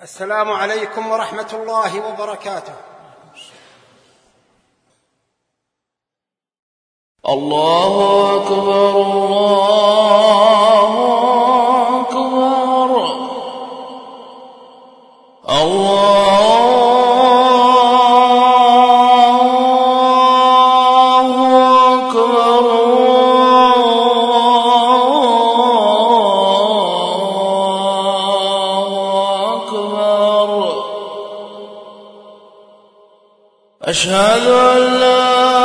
السلام عليكم ورحمة الله وبركاته. الله أكبر الله أكبر الله أكبر الله أكبر. أشهد أن لا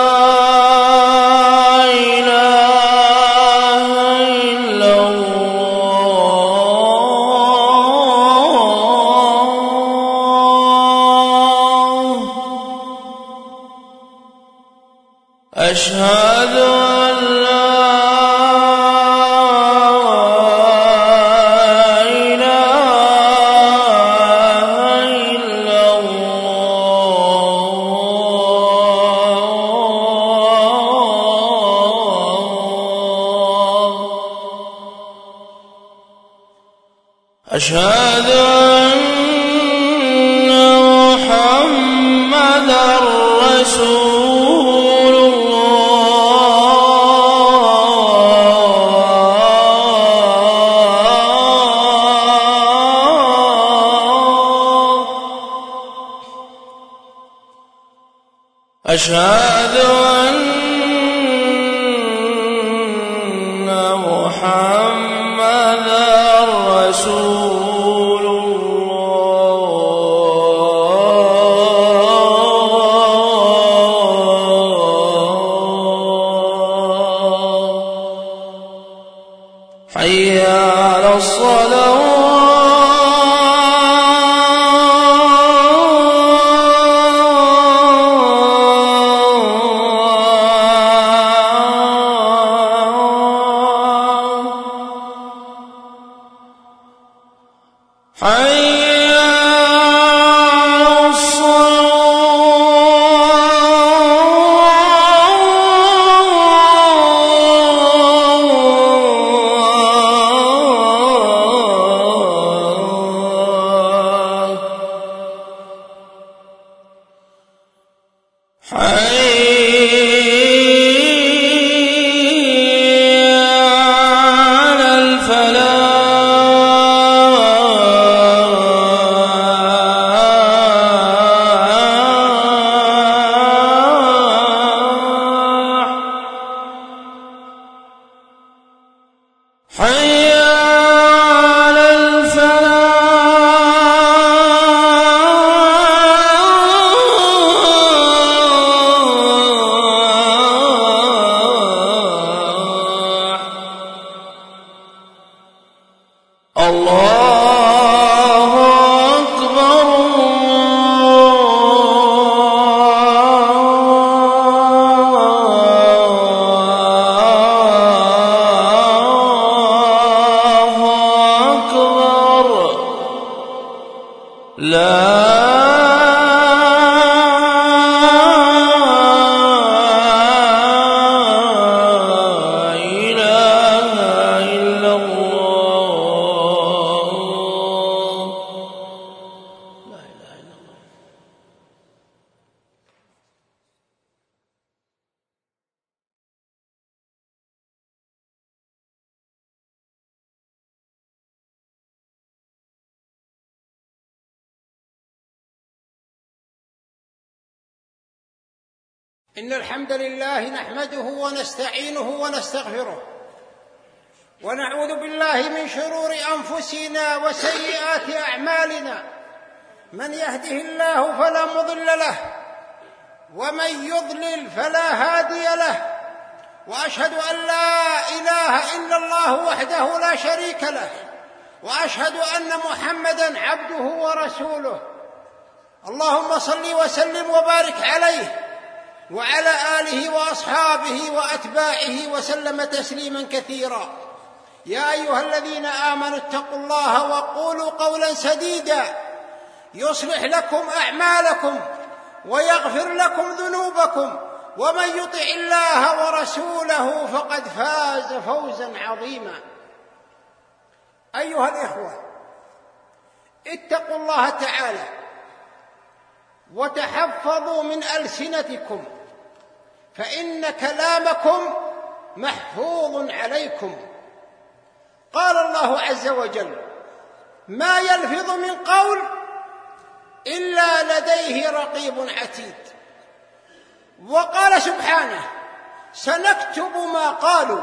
أشهد أن لا إله إلا الله. أشهد أن محمدًا رسول أشهد أن محمدًا رسول الله. حي على الصلاة. حي على الصلاة. حي على الفلاح. حي على الفلاح. الله أكبر الله أكبر. لا إله إلا الله. لا إله إلا الله. إن الحمد لله نحمده ونستعينه ونستغفره، ونعوذ بالله من شرور أنفسنا وسيئات أعمالنا. من يهده الله فلا مضل له، ومن يضلل فلا هادي له. وأشهد أن لا إله إلا الله وحده لا شريك له، وأشهد أن محمدًا عبده ورسوله. اللهم صل وسلم وبارك عليه وعلى آله وأصحابه وأتباعه وسلم تسليما كثيرا. يا أيها الذين آمنوا اتقوا الله وقولوا قولا سديدا يصلح لكم أعمالكم ويغفر لكم ذنوبكم، ومن يطع الله ورسوله فقد فاز فوزا عظيما. أيها الإخوة، اتقوا الله تعالى وتحفظوا من ألسنتكم فإن كلامكم محفوظ عليكم. قال الله عز وجل: ما يلفظ من قول إلا لديه رقيب عتيد. وقال سبحانه: سنكتب ما قالوا.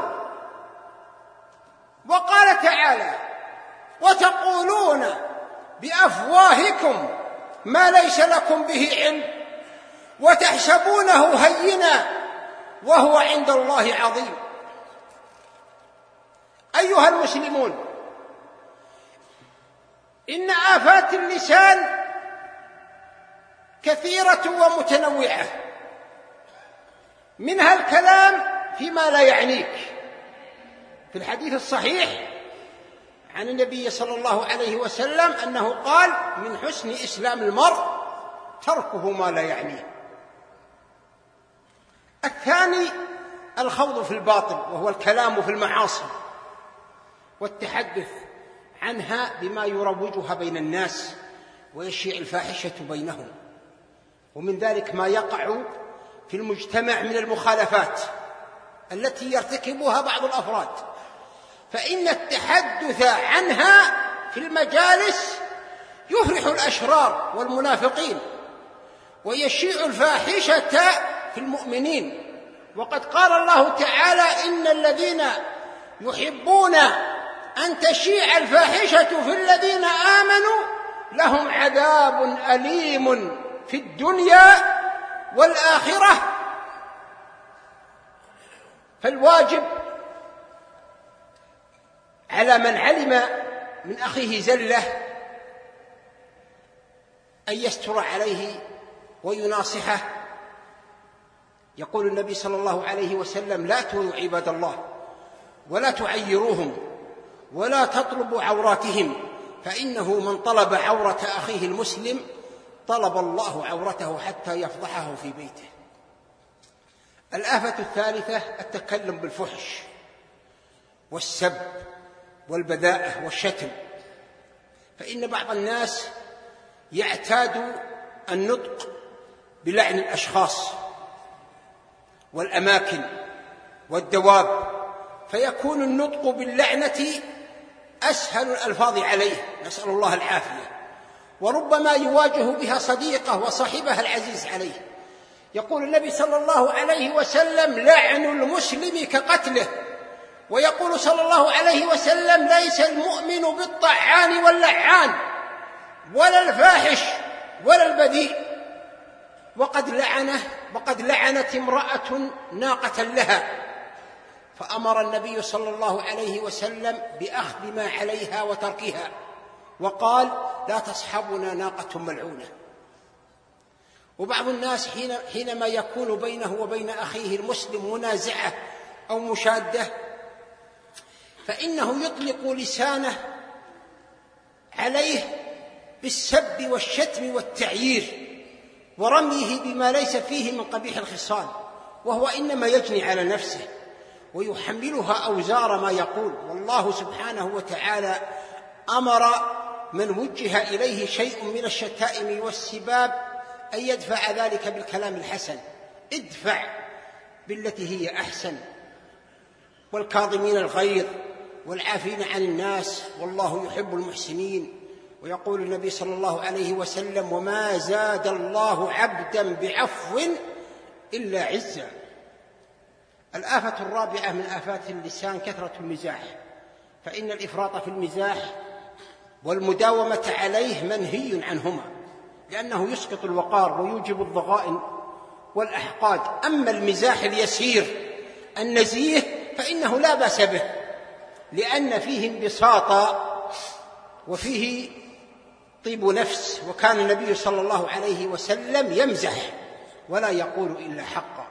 وقال تعالى: وتقولون بأفواهكم ما ليس لكم به علم وتحسبونه هينا وهو عند الله عظيم. أيها المسلمون، إن آفات اللسان كثيرة ومتنوعة، منها الكلام فيما لا يعنيك. في الحديث الصحيح عن النبي صلى الله عليه وسلم أنه قال: من حسن إسلام المرء تركه ما لا يعنيه. الثاني الخوض في الباطل، وهو الكلام في المعاصي والتحدث عنها بما يروجها بين الناس ويشيع الفاحشة بينهم، ومن ذلك ما يقع في المجتمع من المخالفات التي يرتكبها بعض الأفراد، فإن التحدث عنها في المجالس يفرح الأشرار والمنافقين ويشيع الفاحشة في المؤمنين. وقد قال الله تعالى: إن الذين يحبون أن تشيع الفاحشة في الذين آمنوا لهم عذاب أليم في الدنيا والآخرة. فالواجب على من علم من أخيه زلة أن يستر عليه ويناصحه. يقول النبي صلى الله عليه وسلم: لا تؤذوا عباد الله ولا تعيروهم ولا تطلبوا عوراتهم، فإنه من طلب عورة أخيه المسلم طلب الله عورته حتى يفضحه في بيته. الآفة الثالثة التكلم بالفحش والسب والبذاءة والشتم، فإن بعض الناس يعتاد النطق بلعن الأشخاص والأماكن والدواب، فيكون النطق باللعنة أسهل الألفاظ عليه، نسأل الله العافية، وربما يواجه بها صديقه وصاحبه العزيز عليه. يقول النبي صلى الله عليه وسلم: لعن المسلم كقتله. ويقول صلى الله عليه وسلم: ليس المؤمن بالطعان واللعان ولا الفاحش ولا البذيء. وقد لعنت امرأة ناقة لها، فأمر النبي صلى الله عليه وسلم بأخذ ما عليها وتركها، وقال: لا تصحبنا ناقة ملعونة. وبعض الناس حينما يكون بينه وبين أخيه المسلم منازعة أو مشادة، فإنه يطلق لسانه عليه بالسب والشتم والتعيير ورميه بما ليس فيه من قبيح الخصال، وهو إنما يجني على نفسه ويحملها أوزار ما يقول. والله سبحانه وتعالى أمر من وجه إليه شيء من الشتائم والسباب أن يدفع ذلك بالكلام الحسن: ادفع بالتي هي أحسن، والكاظمين الغيظ والعافين عن الناس والله يحب المحسنين. ويقول النبي صلى الله عليه وسلم: وما زاد الله عبدا بعفو إلا عزا. الآفة الرابعة من آفات اللسان كثرة المزاح، فإن الإفراط في المزاح والمداومة عليه منهي عنهما، لأنه يسقط الوقار ويوجب الضغائن والأحقاد. أما المزاح اليسير النزيه فإنه لا بأس به، لأن فيه انبساطا وفيه طيب نفس، وكان النبي صلى الله عليه وسلم يمزح ولا يقول إلا حقا.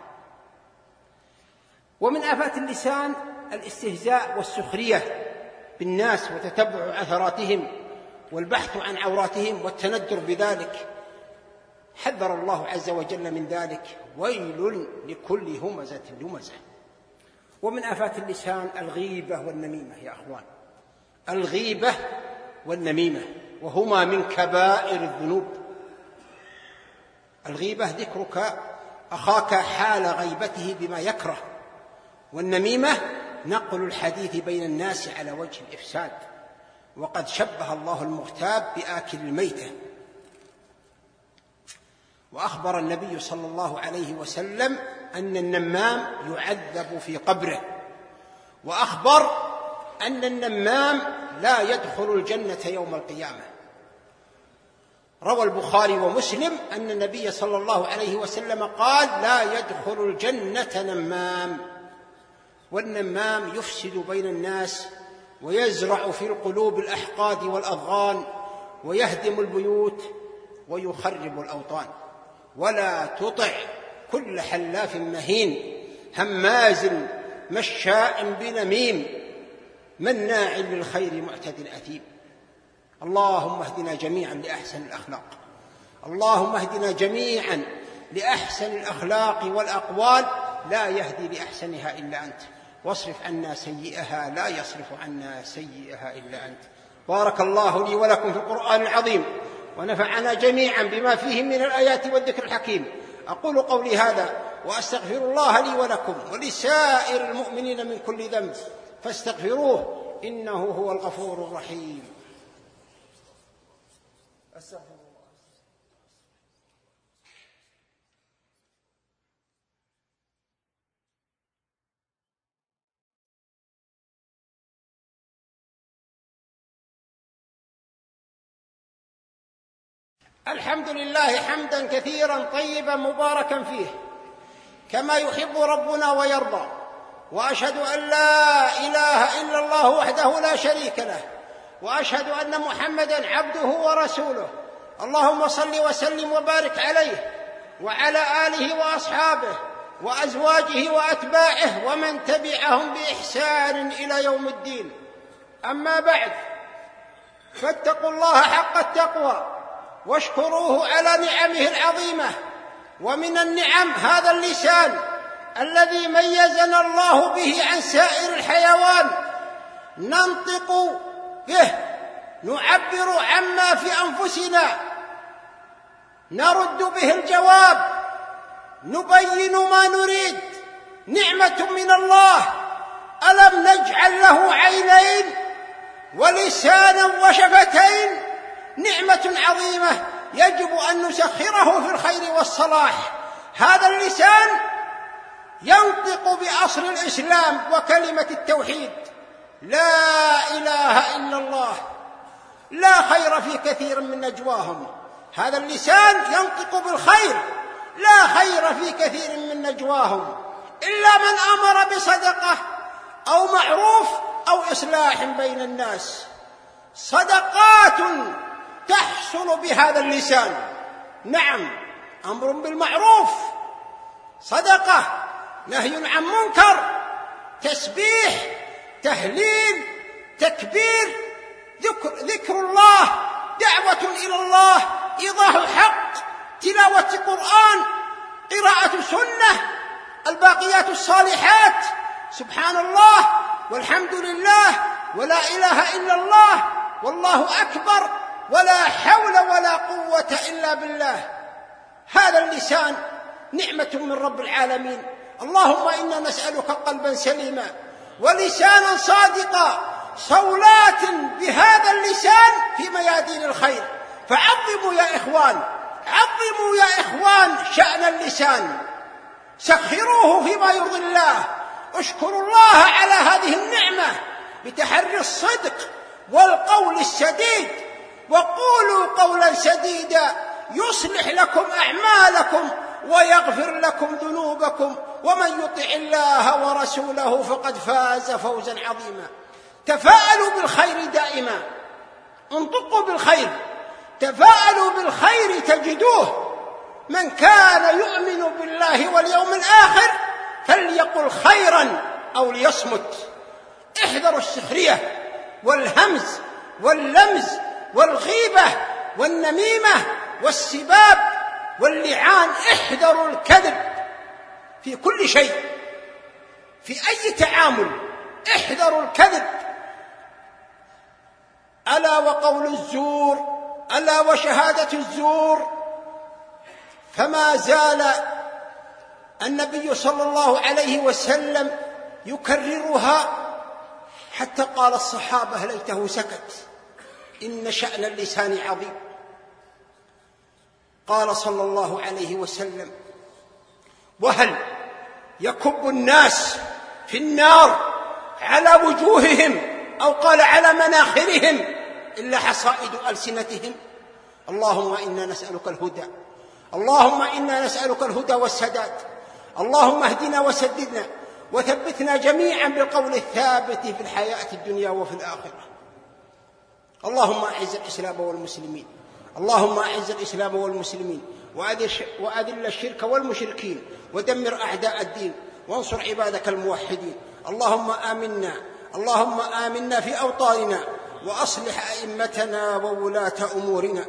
ومن آفات اللسان الاستهزاء والسخرية بالناس وتتبع عثراتهم والبحث عن عوراتهم والتندر بذلك، حذر الله عز وجل من ذلك: ويل لكل همزة لمزة. ومن آفات اللسان الغيبة والنميمة يا أخوان، الغيبة والنميمة، وهما من كبائر الذنوب. الغيبة ذكرك أخاك حال غيبته بما يكره، والنميمة نقل الحديث بين الناس على وجه الإفساد. وقد شبه الله المغتاب بآكل الميتة. وأخبر النبي صلى الله عليه وسلم أن النمام يعذب في قبره، وأخبر أن النمام لا يدخل الجنة يوم القيامة. روى البخاري ومسلم أن النبي صلى الله عليه وسلم قال: لا يدخل الجنة نمام. والنمام يفسد بين الناس، ويزرع في القلوب الأحقاد والأضغان، ويهدم البيوت، ويخرب الأوطان. ولا تطع كل حلاف مهين هماز مشاء بنميم مناع للخير معتد أثيم. اللهم اهدنا جميعا لأحسن الأخلاق، اللهم اهدنا جميعا لأحسن الأخلاق والأقوال، لا يهدي لأحسنها إلا أنت، واصرف عنا سيئها لا يصرف عنا سيئها إلا أنت. بارك الله لي ولكم في القرآن العظيم، ونفعنا جميعا بما فيه من الآيات والذكر الحكيم. أقول قولي هذا وأستغفر الله لي ولكم ولسائر المؤمنين من كل ذنب، فاستغفروه إنه هو الغفور الرحيم. أستغفر الله. الحمد لله حمدا كثيرا طيبا مباركا فيه كما يحب ربنا ويرضى، وأشهد أن لا إله إلا الله وحده لا شريك له، وأشهد أن محمدا عبده ورسوله. اللهم صل وسلم وبارك عليه وعلى آله وأصحابه وأزواجه وأتباعه ومن تبعهم بإحسان إلى يوم الدين. أما بعد، فاتقوا الله حق التقوى واشكروه على نعمه العظيمة. ومن النعم هذا اللسان الذي ميزنا الله به عن سائر الحيوان، ننطق به، نعبر عما في أنفسنا، نرد به الجواب، نبين ما نريد. نعمة من الله. ألم نجعل له عينين ولسانا وشفتين؟ نعمة عظيمة يجب أن نسخره في الخير والصلاح. هذا اللسان ينطق بأصل الإسلام وكلمة التوحيد: لا إله إلا الله. لا خير في كثير من نجواهم. هذا اللسان ينطق بالخير: لا خير في كثير من نجواهم إلا من أمر بصدقة أو معروف أو إصلاح بين الناس. صدقات تحصل بهذا اللسان. نعم، أمر بالمعروف، صدقة، نهي عن منكر، تسبيح، تهليل، تكبير، ذكر الله، دعوة إلى الله، إيضاح الحق، تلاوة قرآن، قراءة سنة، الباقيات الصالحات، سبحان الله والحمد لله ولا إله إلا الله والله أكبر ولا حول ولا قوة إلا بالله. هذا اللسان نعمة من رب العالمين. اللهم إنا نسألك قلبا سليما ولسانا صادقا، صولات بهذا اللسان في ميادين الخير. فعظموا يا إخوان، عظموا يا إخوان شأن اللسان، سخروه فيما يرضي الله. اشكروا الله على هذه النعمة بتحري الصدق والقول السديد، وقولوا قولا سديدا يصلح لكم أعمالكم ويغفر لكم ذنوبكم، ومن يطع الله ورسوله فقد فاز فوزا عظيما. تفاءلوا بالخير دائما، انطقوا بالخير، تفاءلوا بالخير تجدوه. من كان يؤمن بالله واليوم الآخر فليقل خيرا أو ليصمت. احذروا السخرية والهمز واللمز والغيبة والنميمة والسباب واللعان. احذروا الكذب في كل شيء، في أي تعامل احذروا الكذب. ألا وقول الزور، ألا وشهادة الزور. فما زال النبي صلى الله عليه وسلم يكررها حتى قال الصحابة ليته سكت، إن شأن اللسان عظيم. قال صلى الله عليه وسلم: وهل يكب الناس في النار على وجوههم، أو قال على مناخرهم، إلا حصائد ألسنتهم؟ اللهم إنا نسألك الهدى، اللهم إنا نسألك الهدى والسداد، اللهم اهدنا وسددنا وثبتنا جميعا بالقول الثابت في الحياة الدنيا وفي الآخرة. اللهم أعز الإسلام والمسلمين، اللهم أعز الإسلام والمسلمين وأذل الشرك والمشركين ودمر أعداء الدين وانصر عبادك الموحدين. اللهم آمنا في أوطاننا وأصلح أئمتنا وولاة أمورنا.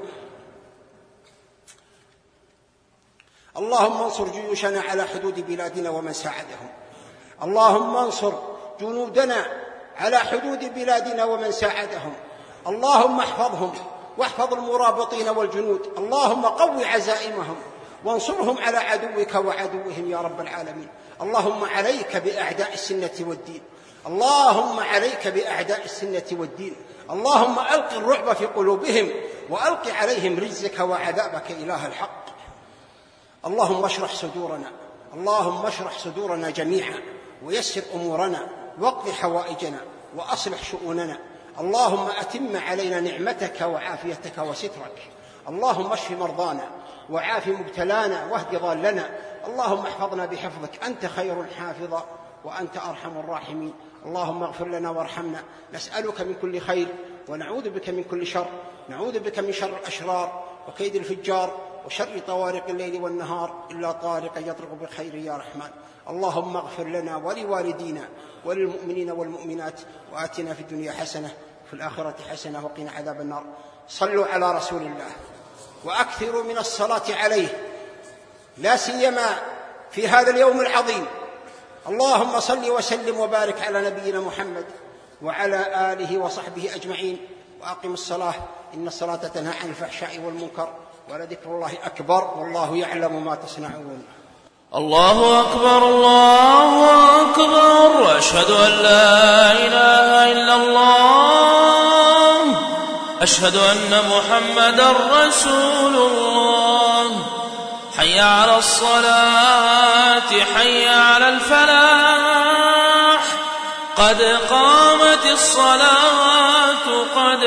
اللهم انصر جيوشنا على حدود بلادنا ومن ساعدهم، اللهم انصر جنودنا على حدود بلادنا ومن ساعدهم، اللهم احفظهم واحفظ المرابطين والجنود، اللهم قو عزائمهم وانصرهم على عدوك وعدوهم يا رب العالمين. اللهم عليك بأعداء السنة والدين، اللهم عليك بأعداء السنة والدين، اللهم ألق الرعب في قلوبهم وألق عليهم رجزك وعذابك إله الحق. اللهم اشرح صدورنا، اللهم اشرح صدورنا جميعا ويسر أمورنا واقض حوائجنا وأصلح شؤوننا. اللهم أتم علينا نعمتك وعافيتك وسترك. اللهم اشف مرضانا وعاف مبتلانا واهد ضالنا. اللهم احفظنا بحفظك، أنت خير حافظا وأنت أرحم الراحمين. اللهم اغفر لنا وارحمنا، نسألك من كل خير ونعوذ بك من كل شر، نعوذ بك من شر الأشرار وكيد الفجار وشر طوارق الليل والنهار، إلا طارق يطرق بالخير يا رحمن. اللهم اغفر لنا ولوالدينا وللمؤمنين والمؤمنات، وآتنا في الدنيا حسنة وفي الآخرة حسنة وقنا عذاب النار. صلوا على رسول الله وأكثروا من الصلاة عليه، لا سيما في هذا اليوم العظيم. اللهم صل وسلم وبارك على نبينا محمد وعلى آله وصحبه أجمعين. وأقم الصلاة، إن الصلاة تنهى عن الفحشاء والمنكر، ولذكر الله أكبر، والله يعلم ما تصنعون. الله أكبر، الله أكبر، وأشهد أن لا إله إلا الله، أشهد أن محمدا رسول الله. حي على الصلاة، حي على الفلاح، قد قامت الصلاة، قد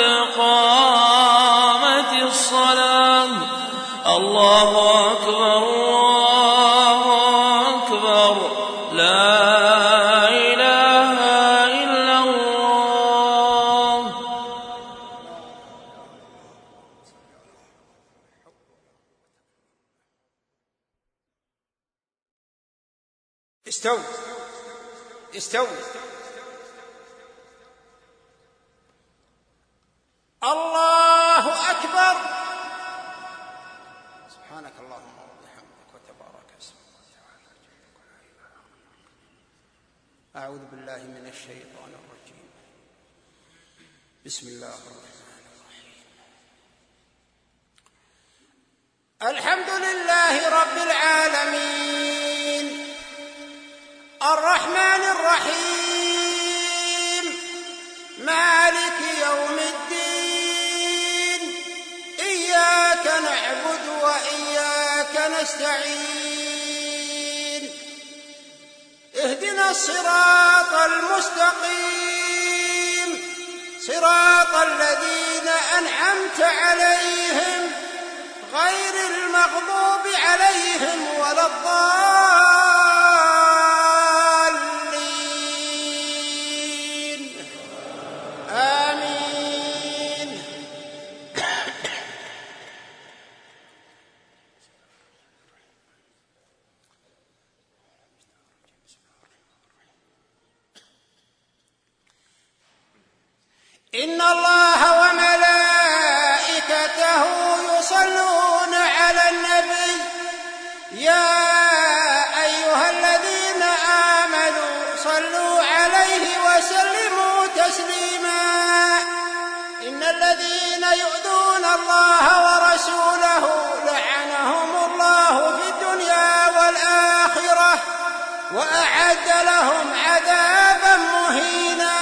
قامت الصلاة. الله أكبر، الله أكبر، لا إله إلا الله. استووا استووا. الله أكبر. سبحانك اللهم وبحمدك وتبارك اسمك وتعالى جدك. أعوذ بالله من الشيطان الرجيم. بسم الله الرحمن الرحيم. الحمد لله رب العالمين، الرحمن الرحيم، مالك يوم الدين. إياك نعبد وإياك نستعين. اهدنا الصراط المستقيم، صراط الذين أنعمت عليهم غير المغضوب عليهم ولا الضالين. آمين. إن الله وملائكته يصلون على النبي، يا أيها الذين آمنوا صلوا عليه وسلموا تسليما. إن يؤذون الله ورسوله لعنهم الله في الدنيا والآخرة وأعد لهم عذابا مهينا.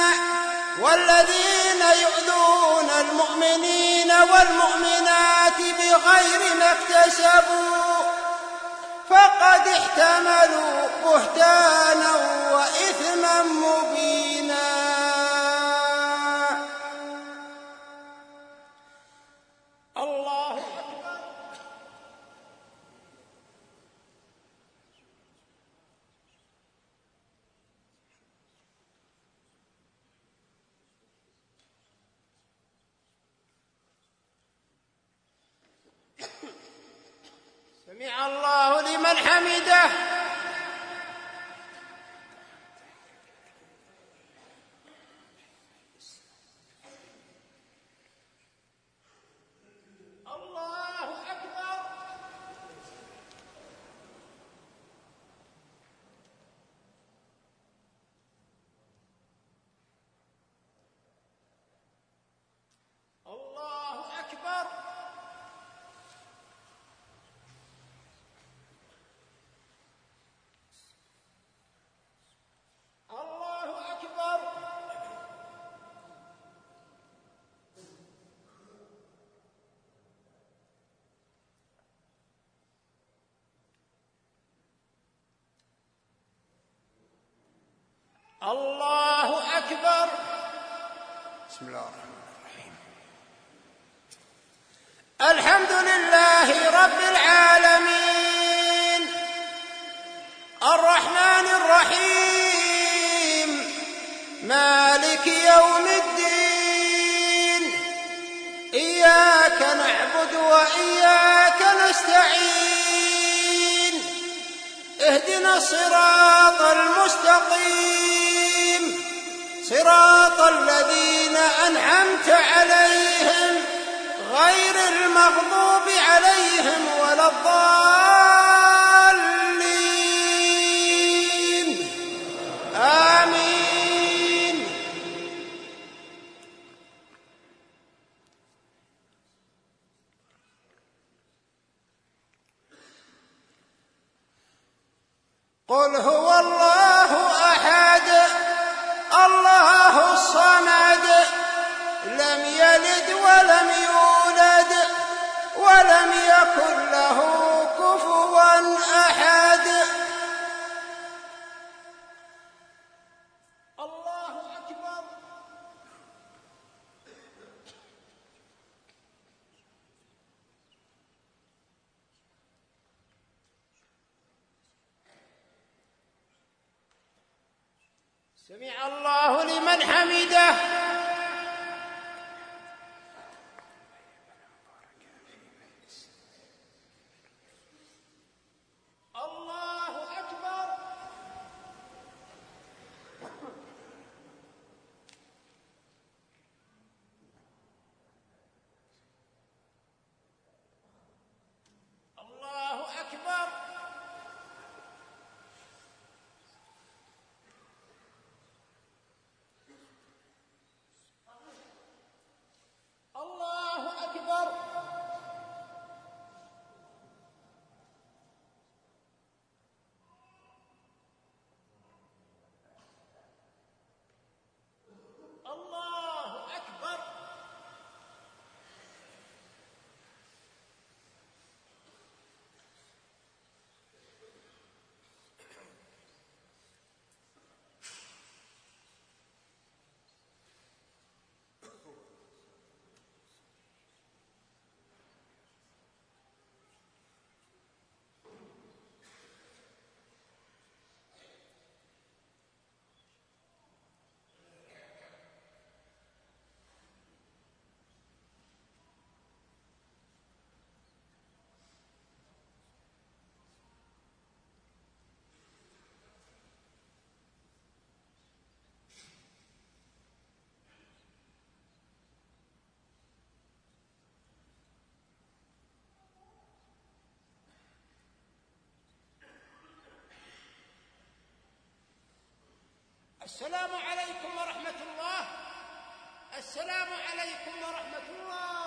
والذين يؤذون المؤمنين والمؤمنات بغير ما اكتسبوا فقد احتملوا بهتانا وإثما مبينا. الله أكبر. سمع الله لمن حمده. الله أكبر. الله أكبر. الله أكبر. الله أكبر. بسم الله الرحمن الرحيم. الحمد لله رب العالمين الرحمن الرحيم مالك يوم الدين. إياك نعبد وإياك نستعين. اهدنا الصراط المستقيم صراط الذين أنعمت عليهم غير المغضوب عليهم ولا الضالين. آمين. قل هو الله أحد الله الصمد لم يلد ولم يولد ولم يكن له كفوا أحد. الله أكبر. سمع الله لمن حمده. الله أكبر. الله أكبر. الله أكبر. الله أكبر. السلام عليكم ورحمة الله. السلام عليكم ورحمة الله.